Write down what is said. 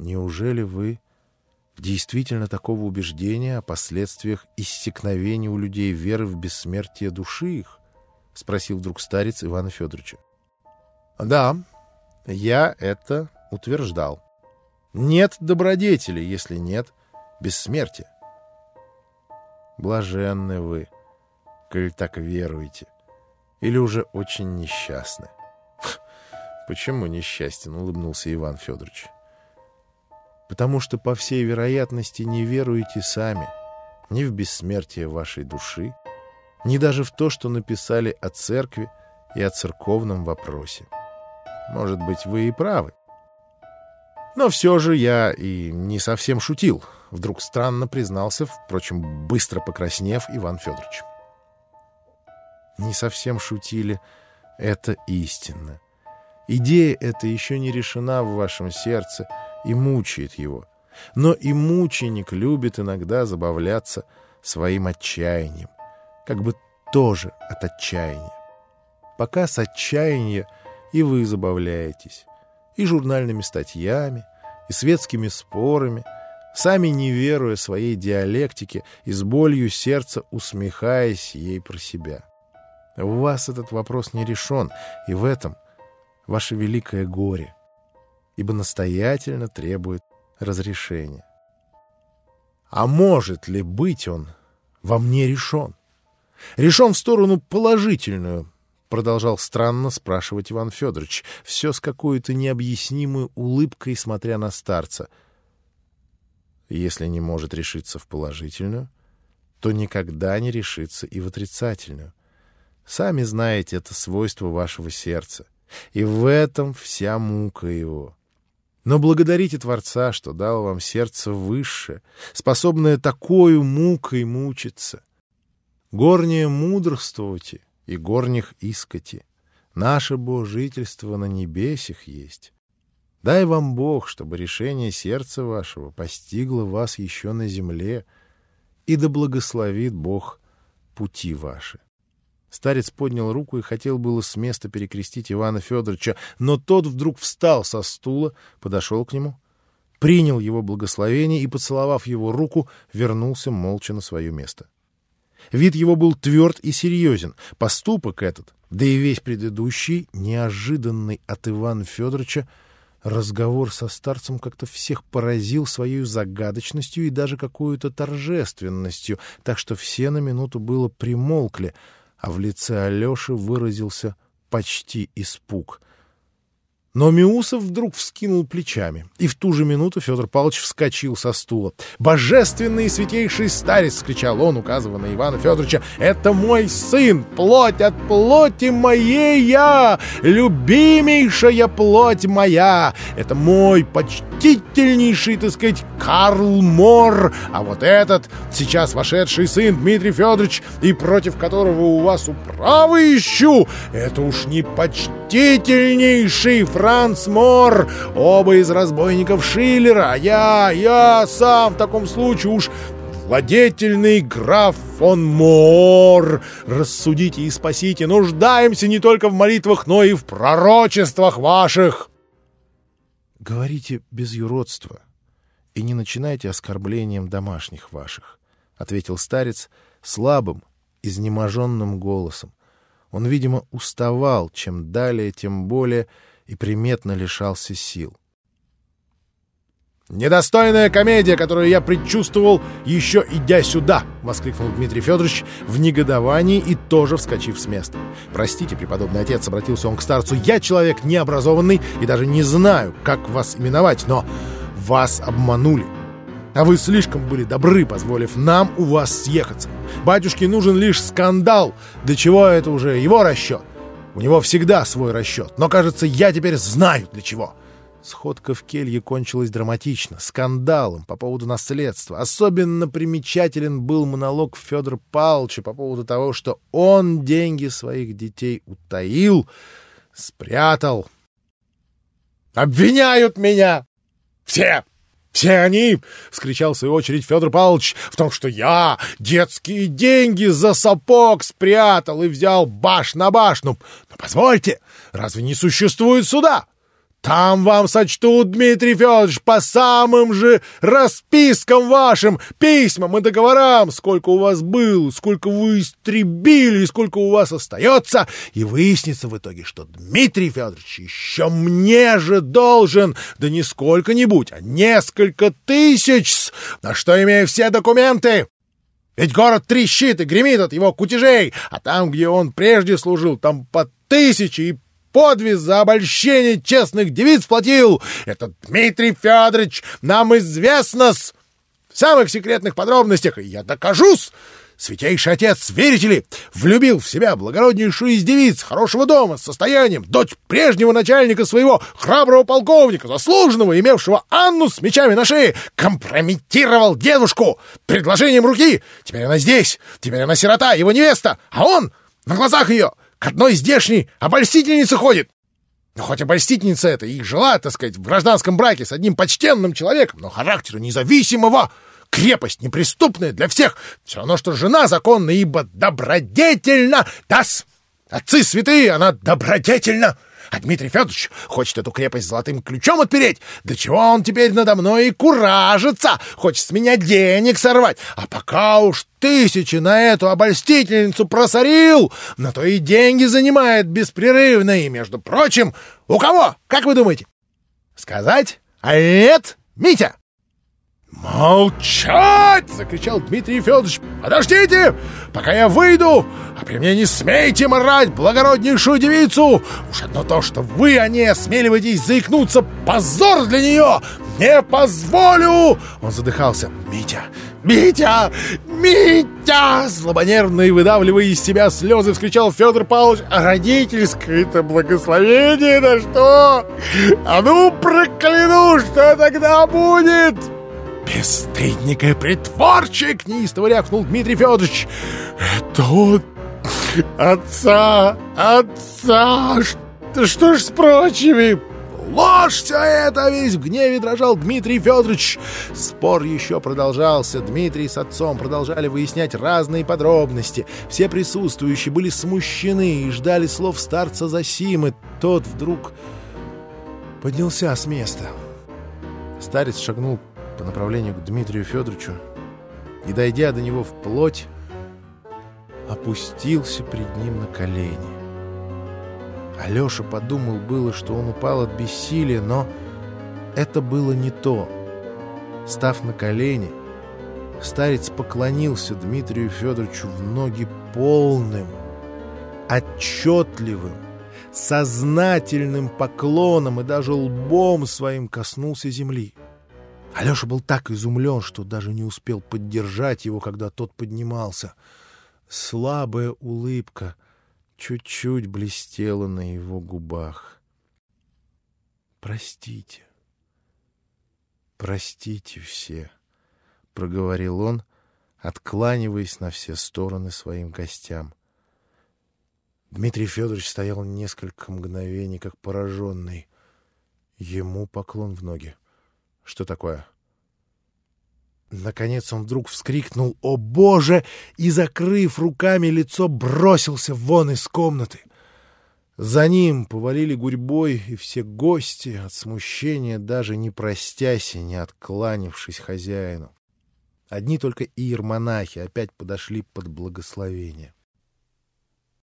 неужели вы действительно такого убеждения о последствиях иссякновения у людей веры в бессмертие души их? — спросил вдруг старец Ивана Федоровича. — Да, я это утверждал. Нет добродетели, если нет бессмертия. Блаженны вы, коль так веруете, или уже очень несчастны. — Почему несчастен? — улыбнулся Иван Федорович. — Потому что, по всей вероятности, не веруете сами ни в бессмертие вашей души, ни даже в то, что написали о церкви и о церковном вопросе. Может быть, вы и правы. Но все же я и не совсем шутил, — вдруг странно признался, впрочем, быстро покраснев, Иван Федорович. Не совсем шутили — это истинно. Идея эта еще не решена в вашем сердце и мучает его. Но и мученик любит иногда забавляться своим отчаянием, как бы тоже от отчаяния. Пока с отчаяния и вы забавляетесь, и журнальными статьями, и светскими спорами, сами не веруя своей диалектике и с болью сердца усмехаясь ей про себя. У вас этот вопрос не решен, и в этом ваше великое горе, ибо настоятельно требует разрешения. А может ли быть он во мне решен? Решен в сторону положительную, продолжал странно спрашивать Иван Федорович, все с какой-то необъяснимой улыбкой, смотря на старца. Если не может решиться в положительную, то никогда не решится и в отрицательную. Сами знаете это свойство вашего сердца, и в этом вся мука его. Но благодарите Творца, что дал вам сердце высшее, способное такою мукой мучиться. Горнее мудрствуйте и горних искати. Наше божительство на небесях есть. Дай вам Бог, чтобы решение сердца вашего постигло вас еще на земле, и да благословит Бог пути ваши. Старец поднял руку и хотел было с места перекрестить Ивана Федоровича, но тот вдруг встал со стула, подошел к нему, принял его благословение и, поцеловав его руку, вернулся молча на свое место. Вид его был тверд и серьезен. Поступок этот, да и весь предыдущий, неожиданный от Ивана Федоровича, разговор со старцем как-то всех поразил своей загадочностью и даже какой-то торжественностью, так что все на минуту было примолкли, а в лице Алеши выразился почти испуг. Но Меусов вдруг вскинул плечами, и в ту же минуту Федор Павлович вскочил со стула. «Божественный и святейший старец!» — вскричал он, указывая на Ивана Федоровича. «Это мой сын, плоть от плоти моей я, любимейшая плоть моя! Это мой почтительнейший, так сказать, Карл Мор, а вот этот, сейчас вошедший сын Дмитрий Федорович, и против которого у вас управы ищу, это уж не почтительнейший Франц Мор, оба из разбойников Шиллера, я сам в таком случае уж владетельный граф фон Мор. Рассудите и спасите, нуждаемся не только в молитвах, но и в пророчествах ваших». «Говорите без юродства и не начинайте оскорблением домашних ваших», — ответил старец слабым, изнеможенным голосом. Он, видимо, уставал, чем далее, тем более, и приметно лишался сил. «Недостойная комедия, которую я предчувствовал, еще идя сюда!» — воскликнул Дмитрий Федорович в негодовании и тоже вскочив с места. «Простите, преподобный отец», — обратился он к старцу, — «я человек необразованный и даже не знаю, как вас именовать, но вас обманули. А вы слишком были добры, позволив нам у вас съехаться. Батюшке нужен лишь скандал, для чего это уже его расчет. У него всегда свой расчет, но, кажется, я теперь знаю, для чего». Сходка в келье кончилась драматично, скандалом по поводу наследства. Особенно примечателен был монолог Федора Павловича по поводу того, что он деньги своих детей утаил, спрятал. «Обвиняют меня! Все! Все они!» — вскричал в свою очередь Федор Павлович, «в том, что я детские деньги за сапог спрятал и взял баш на баш. Но позвольте, разве не существует суда? Там вам сочтут, Дмитрий Федорович, по самым же распискам вашим, письмам и договорам, сколько у вас было, сколько вы истребили и сколько у вас остается, и выяснится в итоге, что Дмитрий Федорович еще мне же должен, да не сколько-нибудь, а несколько тысяч, на что имею все документы. Ведь город трещит и гремит от его кутежей, а там, где он прежде служил, там по 1000 и подвиг за обольщение честных девиц платил. Это Дмитрий Федорович нам известно-с в самых секретных подробностях, и я докажусь. Святейший отец, верите ли, влюбил в себя благороднейшую из девиц, хорошего дома, с состоянием, дочь прежнего начальника своего, храброго полковника, заслуженного, имевшего Анну с мечами на шее, компрометировал дедушку предложением руки. Теперь она здесь, теперь она сирота, его невеста, а он на глазах ее к одной здешней обольстительнице ходит. Ну, хоть обольстительница эта и жила, так сказать, в гражданском браке с одним почтенным человеком, но характера независимого, крепость неприступная для всех, все равно, что жена законная, ибо добродетельна. Да-с, отцы святые, она добродетельна. А Дмитрий Федорович хочет эту крепость золотым ключом отпереть. Да чего он теперь надо мной и куражится, хочет с меня денег сорвать. А пока уж 1000 на эту обольстительницу просорил, на то и деньги занимает беспрерывно. И, между прочим, у кого, как вы думаете? Сказать? А нет, Митя? «Молчать!» — закричал Дмитрий Федорович. «Подождите, пока я выйду, а при мне не смейте марать благороднейшую девицу! Уж одно то, что вы о ней осмеливаетесь заикнуться, позор для нее! Не позволю!» Он задыхался. «Митя! Митя! Митя!» Слабонервно и выдавливая из себя слезы, вскричал Федор Павлович. «А родительское-то благословение на что? А ну, прокляну, что тогда будет?» «Бесстыдник и притворщик!» — неистово рявкнул Дмитрий Федорович. «Это он! Отца! Что ж с прочими?» «Ложь все это!» — весь в гневе дрожал Дмитрий Федорович. Спор еще продолжался. Дмитрий с отцом продолжали выяснять разные подробности. Все присутствующие были смущены и ждали слов старца Зосимы. Тот вдруг поднялся с места. Старец шагнул по направлению к Дмитрию Федоровичу и, дойдя до него вплоть, опустился пред ним на колени. Алеша подумал было, что он упал от бессилия, но это было не то. Став на колени, старец поклонился Дмитрию Федоровичу в ноги полным, отчетливым, сознательным поклоном и даже лбом своим коснулся земли. Алеша был так изумлен, что даже не успел поддержать его, когда тот поднимался. Слабая улыбка чуть-чуть блестела на его губах. «Простите, простите все», — проговорил он, откланиваясь на все стороны своим гостям. Дмитрий Федорович стоял несколько мгновений, как пораженный. Ему поклон в ноги. Что такое? Наконец он вдруг вскрикнул «О, Боже!» и, закрыв руками лицо, бросился вон из комнаты. За ним повалили гурьбой и все гости, от смущения даже не простясь и не откланившись хозяину. Одни только иеромонахи опять подошли под благословение.